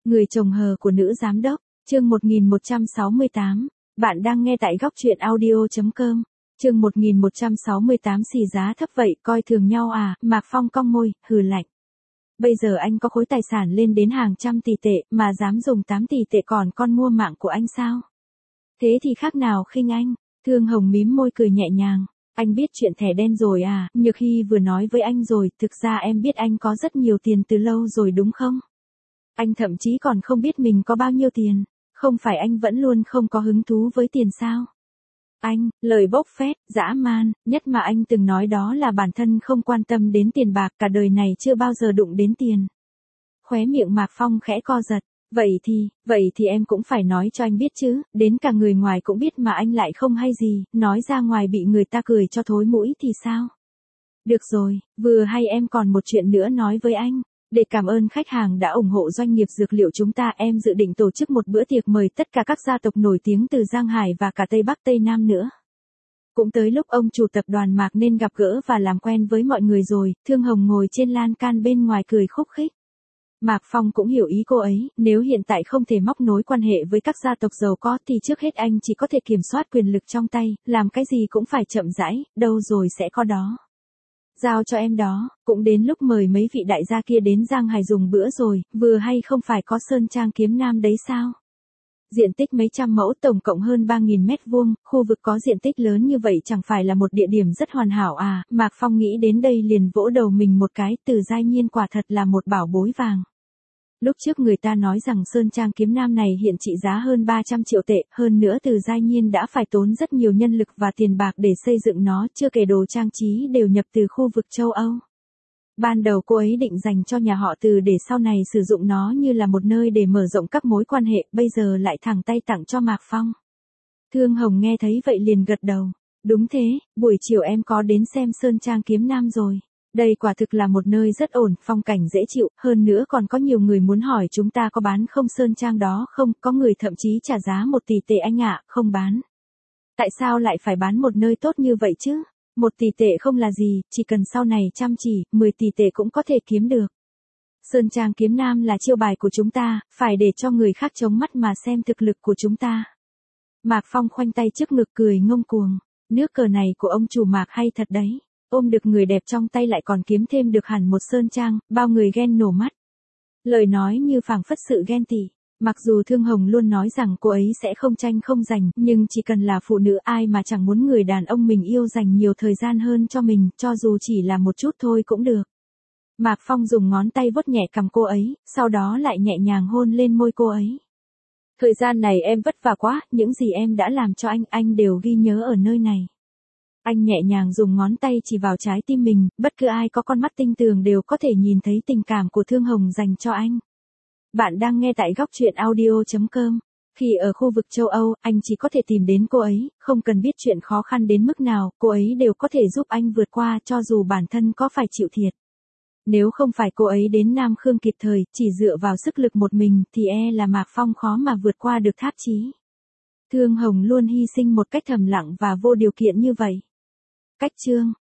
Người chồng hờ của nữ giám đốc, chương 1168. Bạn đang nghe tại góc truyện audio.com. Chương 1168 xì giá thấp vậy, coi thường nhau à? Mạc Phong cong môi, hừ lạnh. Bây giờ anh có khối tài sản lên đến hàng trăm tỷ tệ, mà dám dùng 8 tỷ tệ còn con mua mạng của anh sao? Thế thì khác nào khinh anh? Thương Hồng mím môi cười nhẹ nhàng. Anh biết chuyện thẻ đen rồi à? Nhược Hy vừa nói với anh rồi, thực ra em biết anh có rất nhiều tiền từ lâu rồi đúng không? Anh thậm chí còn không biết mình có bao nhiêu tiền. Không phải anh vẫn luôn không có hứng thú với tiền sao? Anh, lời bốc phét, dã man, nhất mà anh từng nói đó là bản thân không quan tâm đến tiền bạc, cả đời này chưa bao giờ đụng đến tiền. Khóe miệng Mạc Phong khẽ co giật. Vậy thì em cũng phải nói cho anh biết chứ, đến cả người ngoài cũng biết mà anh lại không hay gì, nói ra ngoài bị người ta cười cho thối mũi thì sao? Được rồi, vừa hay em còn một chuyện nữa nói với anh. Để cảm ơn khách hàng đã ủng hộ doanh nghiệp dược liệu chúng ta, em dự định tổ chức một bữa tiệc mời tất cả các gia tộc nổi tiếng từ Giang Hải và cả Tây Bắc Tây Nam nữa. Cũng tới lúc ông chủ tập đoàn Mạc nên gặp gỡ và làm quen với mọi người rồi. Thương Hồng ngồi trên lan can bên ngoài cười khúc khích. Mạc Phong cũng hiểu ý cô ấy, nếu hiện tại không thể móc nối quan hệ với các gia tộc giàu có thì trước hết anh chỉ có thể kiểm soát quyền lực trong tay, làm cái gì cũng phải chậm rãi, đâu rồi sẽ có đó. Giao cho em đó, cũng đến lúc mời mấy vị đại gia kia đến Giang Hải dùng bữa rồi, vừa hay không phải có Sơn Trang Kiếm Nam đấy sao? Diện tích mấy trăm mẫu, tổng cộng hơn 3.000 mét vuông, khu vực có diện tích lớn như vậy chẳng phải là một địa điểm rất hoàn hảo à? Mạc Phong nghĩ đến đây liền vỗ đầu mình một cái, Từ Giai Nhiên quả thật là một bảo bối vàng. Lúc trước người ta nói rằng Sơn Trang Kiếm Nam này hiện trị giá hơn 300 triệu tệ, hơn nữa Từ Giai Nhiên đã phải tốn rất nhiều nhân lực và tiền bạc để xây dựng nó, chưa kể đồ trang trí đều nhập từ khu vực châu Âu. Ban đầu cô ấy định dành cho nhà họ Từ để sau này sử dụng nó như là một nơi để mở rộng các mối quan hệ, bây giờ lại thẳng tay tặng cho Mạc Phong. Thương Hồng nghe thấy vậy liền gật đầu. Đúng thế, buổi chiều em có đến xem Sơn Trang Kiếm Nam rồi. Đây quả thực là một nơi rất ổn, phong cảnh dễ chịu, hơn nữa còn có nhiều người muốn hỏi chúng ta có bán không Sơn Trang đó không, có người thậm chí trả giá 1 tỷ tệ anh ạ, không bán. Tại sao lại phải bán một nơi tốt như vậy chứ? 1 tỷ tệ không là gì, chỉ cần sau này chăm chỉ, 10 tỷ tệ cũng có thể kiếm được. Sơn Trang Kiếm Nam là chiêu bài của chúng ta, phải để cho người khác chống mắt mà xem thực lực của chúng ta. Mạc Phong khoanh tay trước ngực cười ngông cuồng, nước cờ này của ông chủ Mạc hay thật đấy. Ôm được người đẹp trong tay lại còn kiếm thêm được hẳn một Sơn Trang, bao người ghen nổ mắt. Lời nói như phảng phất sự ghen tị. Mặc dù Thương Hồng luôn nói rằng cô ấy sẽ không tranh không giành, nhưng chỉ cần là phụ nữ ai mà chẳng muốn người đàn ông mình yêu dành nhiều thời gian hơn cho mình, cho dù chỉ là một chút thôi cũng được. Mạc Phong dùng ngón tay vuốt nhẹ cằm cô ấy, sau đó lại nhẹ nhàng hôn lên môi cô ấy. Thời gian này em vất vả quá, những gì em đã làm cho anh đều ghi nhớ ở nơi này. Anh nhẹ nhàng dùng ngón tay chỉ vào trái tim mình, bất cứ ai có con mắt tinh tường đều có thể nhìn thấy tình cảm của Thương Hồng dành cho anh. Bạn đang nghe tại góc truyện audio.com. Khi ở khu vực châu Âu, anh chỉ có thể tìm đến cô ấy, không cần biết chuyện khó khăn đến mức nào, cô ấy đều có thể giúp anh vượt qua cho dù bản thân có phải chịu thiệt. Nếu không phải cô ấy đến Nam Khương kịp thời, chỉ dựa vào sức lực một mình thì là Mạc Phong khó mà vượt qua được tháp chí. Thương Hồng luôn hy sinh một cách thầm lặng và vô điều kiện như vậy. Cách chương